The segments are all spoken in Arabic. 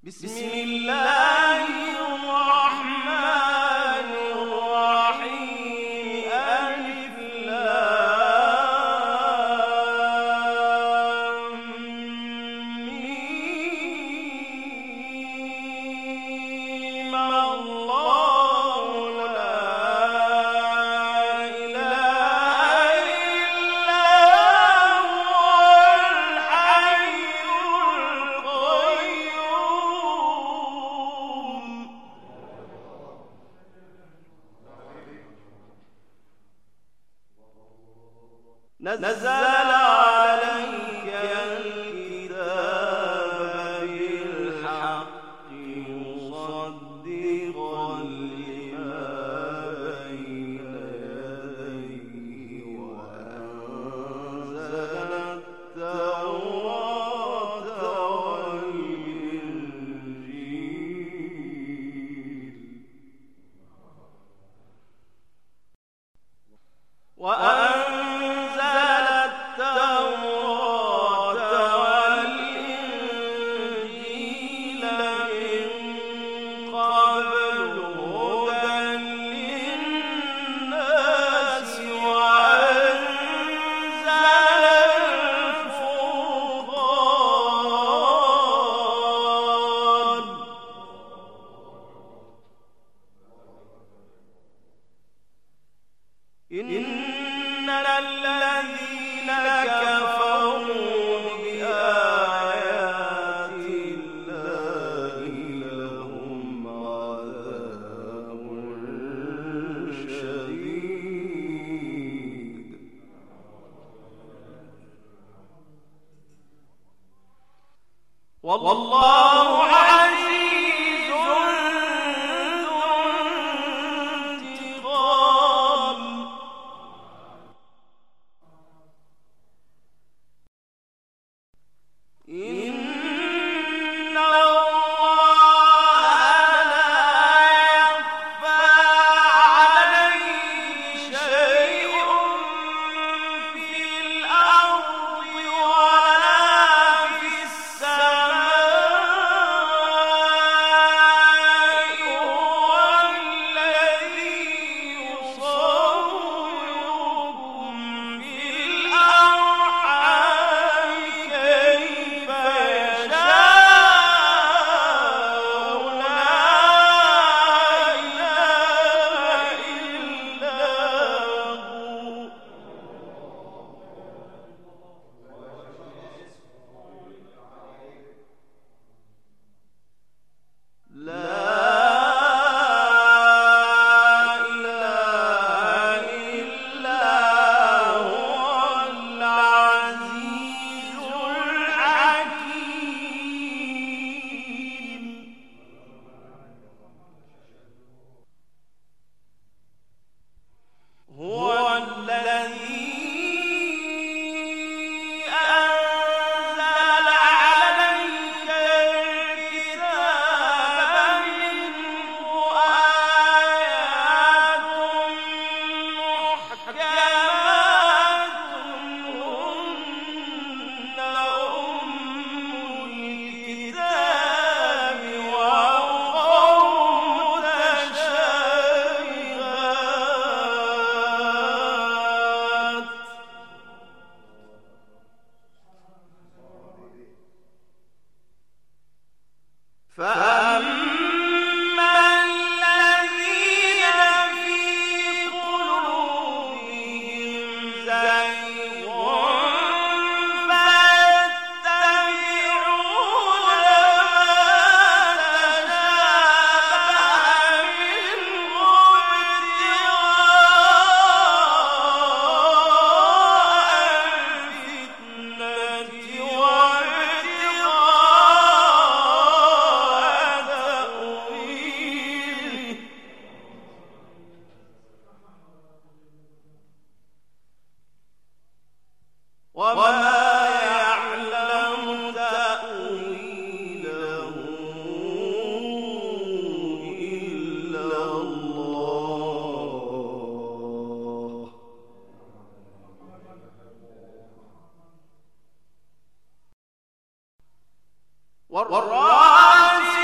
بسم الله الرحمن الرحيم. ألف لام ميم. الله لا إله إلا هو الحي القيوم. نزل عليك الكتاب بالحق مصدقا لما بين يديه وأنزل التوراة والإنجيل من قبل هدى للناس وأنزل الفرقان. إن الذين كفروا بآيات الله لهم عذاب شديد والله عزيز ذو انتقام. إن الله لا يخفى عليه شيء في الأرض ولا في السماء. هو الذي يصوركم في الأرحام كيف يشاء. لا إله إلا هو. لا إله إلا هو العزيز الحكيم. هو الذي أنزل عليك الكتاب منه آيات محكمات هن أم الكتاب وأخر متشابهات. فأما الذين في قلوبهم زيغ فيتبعون ما تشابه منه ابتغاء الفتنة وابتغاء تأويله. وما يعلم تأويله إلا الله. والراسخون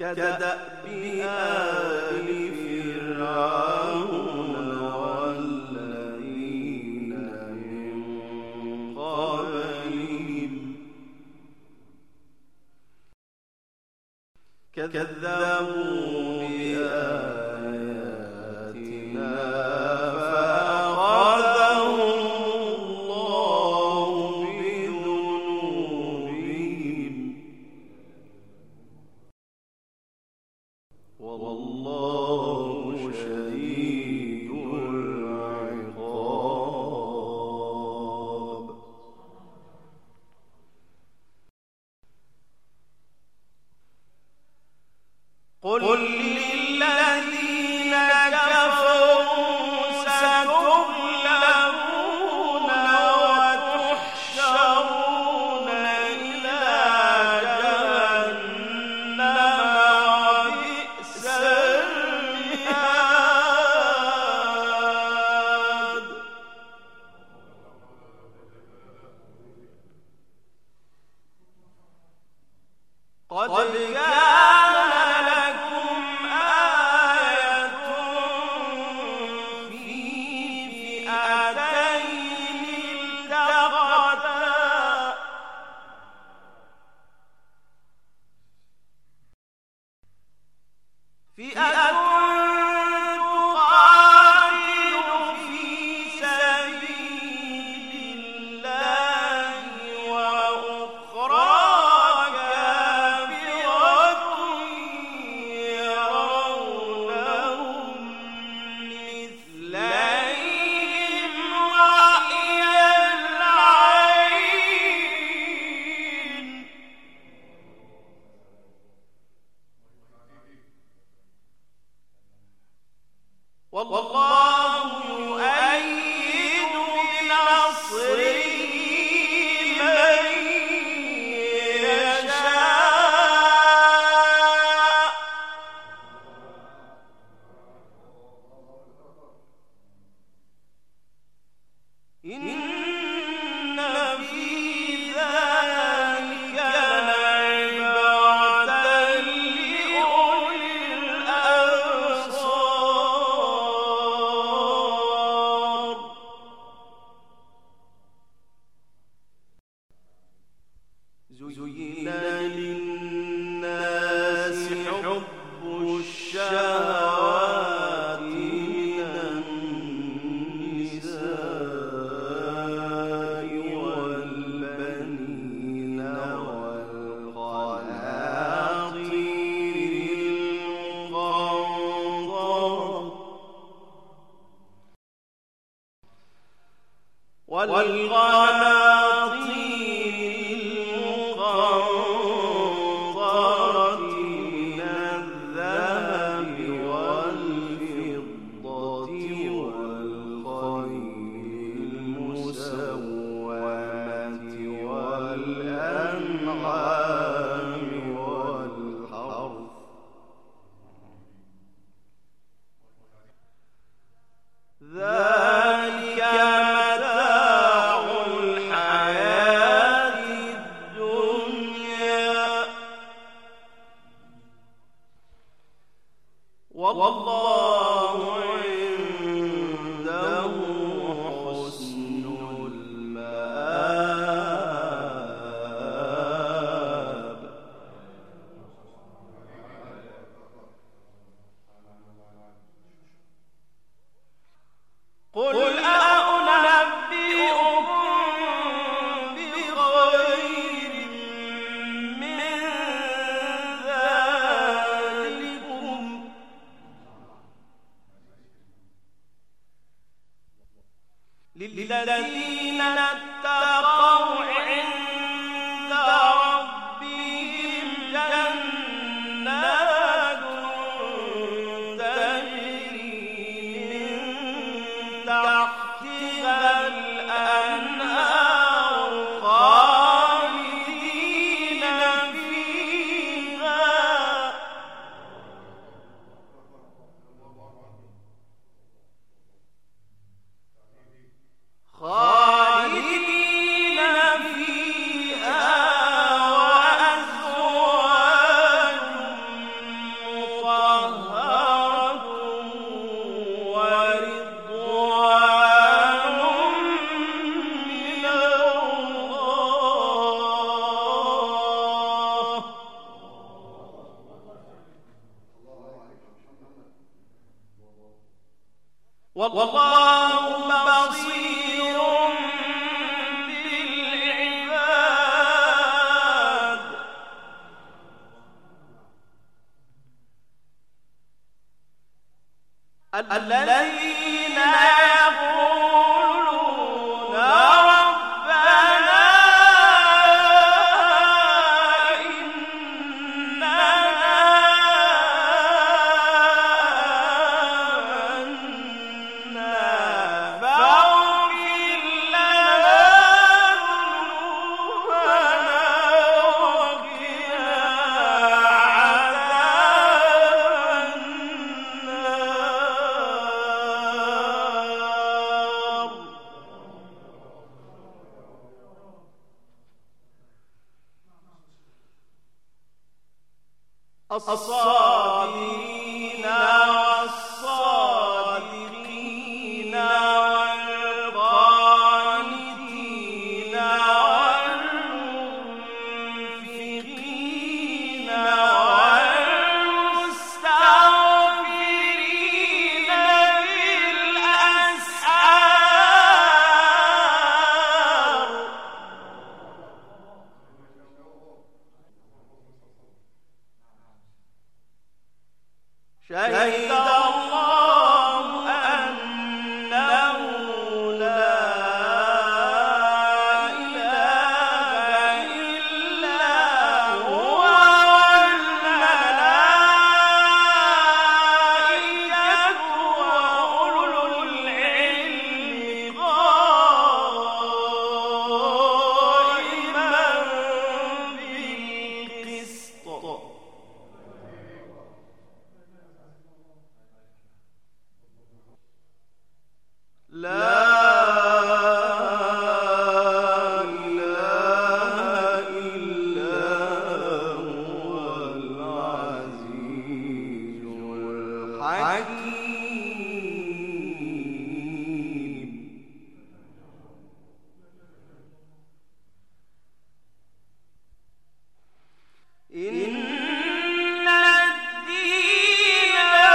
كدأب آل فرعون والذين من قبلهم كذبوا بآياتنا فأخذهم الله بذنوبهم والله شديد العقاب. قل للذين كفروا ستغلبون وتحشرون إلى جهنم وبئس المهاد. قد كان لكم آية في فئتين التقتا فئة تقاتل في سبيل الله وأخرى كافرة يرونهم مثليهم رأي العين والله يؤيد بنصره من يشاء إن في ذلك لعبرة لأولي الأبصار. زين للناس حب الشهوات من النساء والبنين والقناطير المقنطرة من الذهب والفضة والخيل المسومة والأنعام والحرث ذلك متاع الحياة الدنيا والله عنده حسن المآب. قل أنبئكم بخير من ذلكم للذين اتقوا عند ربهم جنات تجري من تحتها الأنهار خالدين فيها خالدين والله بصير بالعباد. الذين يقولون ربنا إننا آمنا فاغفر لنا ذنوبنا وقنا عذاب النار. الصابرين والصادقين والقانتين والمنفقين والمستغفرين بالأسحار. شهد الله أنه لا إله إلا هو والملائكة وأولو العلم قائما بالقسط. لا إله إلا هو العزيز الحكيم. إن الدين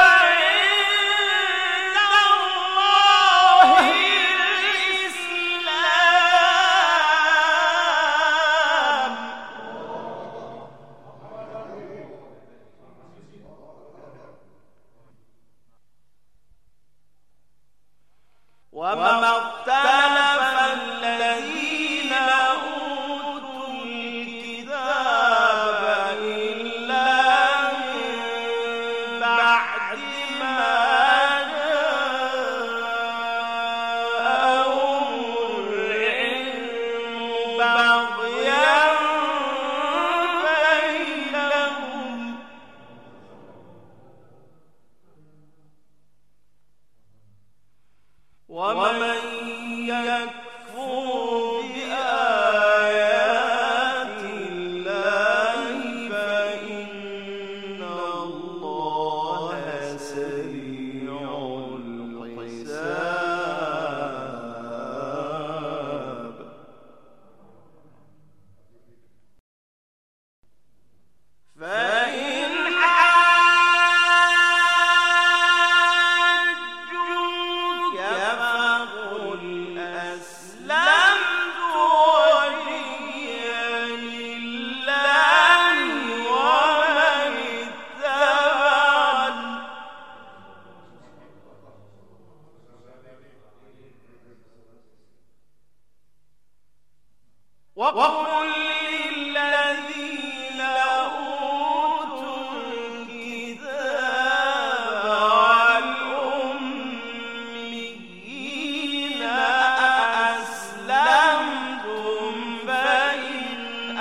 عند الله الإسلام. وما اختلف الذين أوتوا الكتاب إلا من بعد ما جاءهم العلم بغيا بينهم. ومن يكفر بآيات الله فإن الله سريع الحساب. فإن حاجوك فقل أسلمت وجهي لله ومن اتبعني. وقل للذين أوتوا الكتاب والأميين أأسلمتم فإن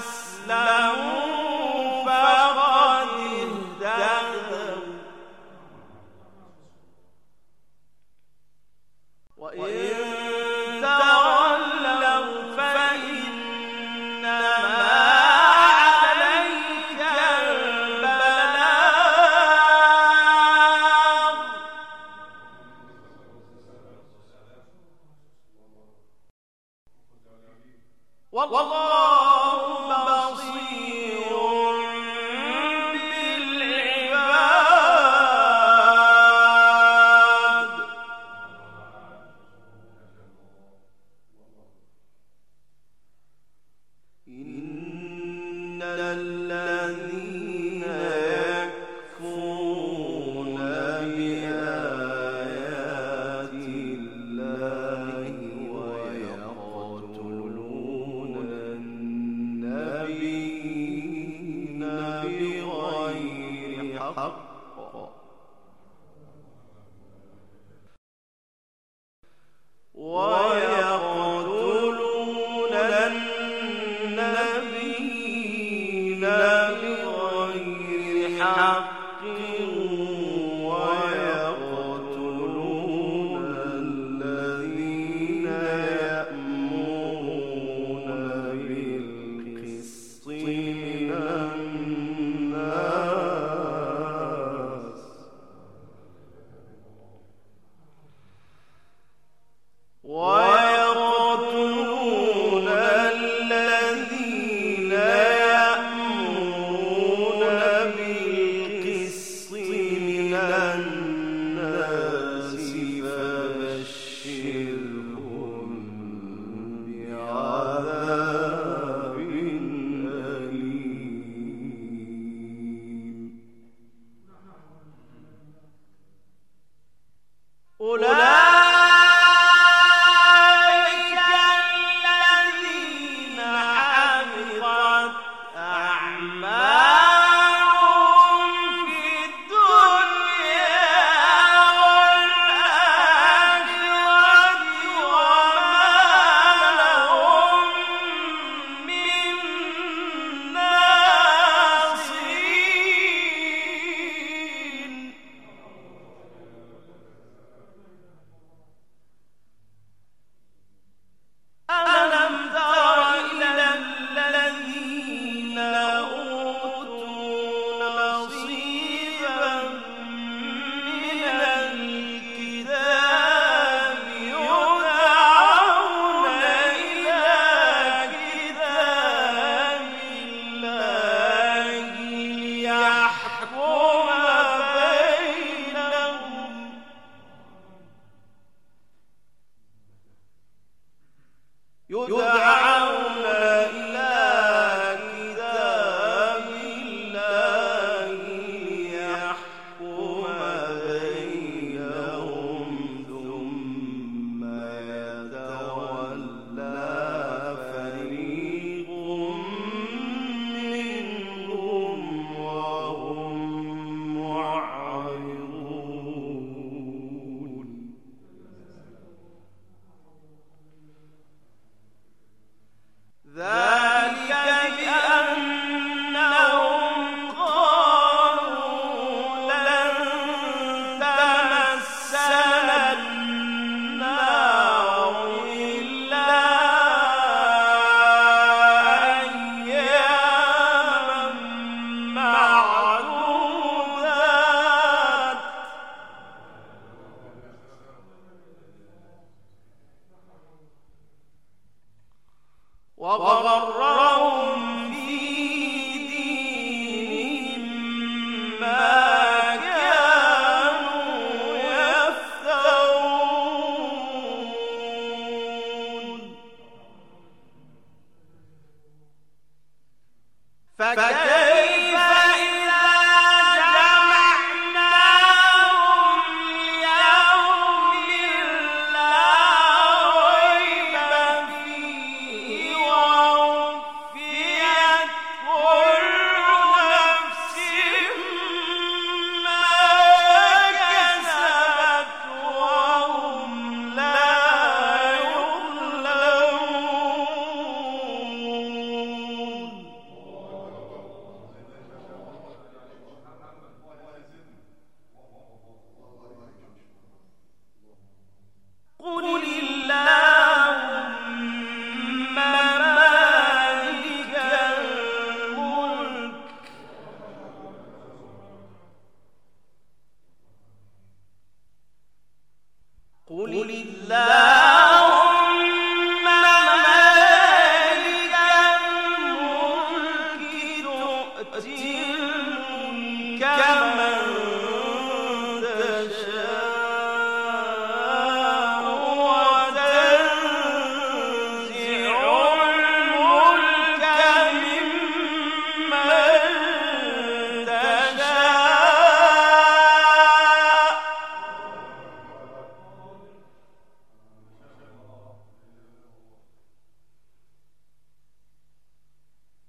أسلموا فقد اهتدوا وإن تولوا فإنما عليك البلاغ. والله بصير بالعباد. الذين يكفرون بآيات الله ويقتلون النبيين بغير حق ويقتلون النبيين بغير حق ويقتلون الذين يأمرون بالقسط من الناس ويقتلون الذين يأمرون بالقسط من الناس فبشرهم بعذاب أليم يدعون إلى كتاب الله ليحكم بينهم ثم يتولى فريق منهم وهم معرضون ذلك بأنهم قالوا لن تمسنا النار إلا أياما معدودات وغرهم في دينهم ما كانوا يفترون فكيف إذا جمعناهم ليوم لا ريب فيه ووفيت كل نفس ما كسبت وهم لا يظلمون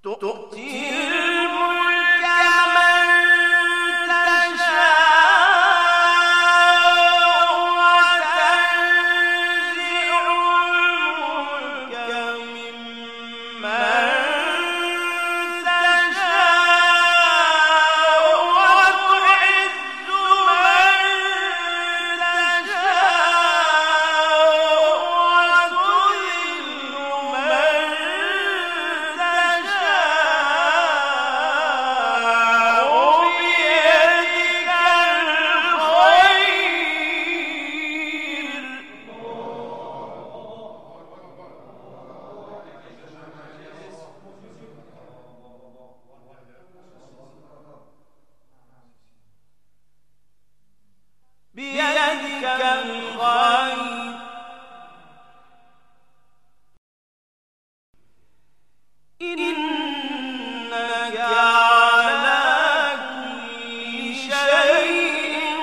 تؤتي الملك من تشاء وتنزع الملك ممن بيدك الخير إنك على كل شيء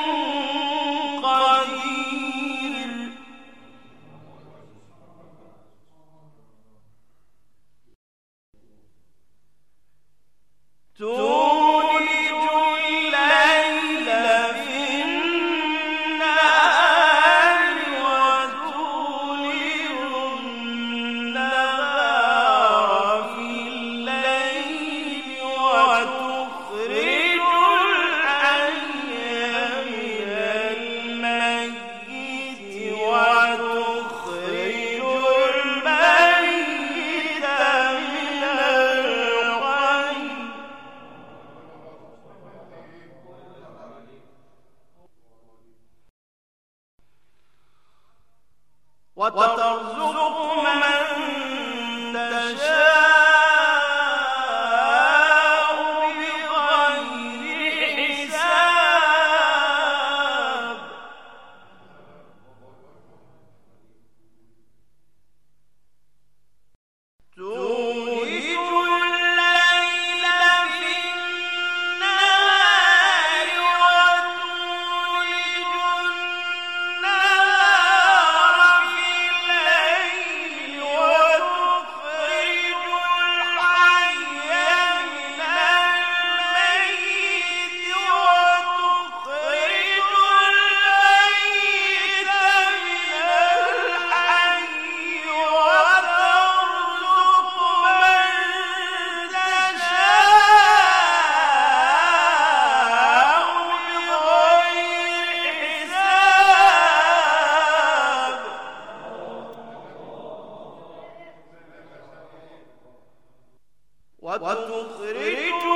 قدير تولج الليل في النهار وتولج النهار في الليل وتخرج الحي من الميت وتخرج الميت من الحي وترزق من تشاء بغير حساب تولج الليل في النهار وتولج النهار في الليل وتخرج الحي من الميت وتخرج الميت من الحي وترزق من تشاء بغير حساب وتخرج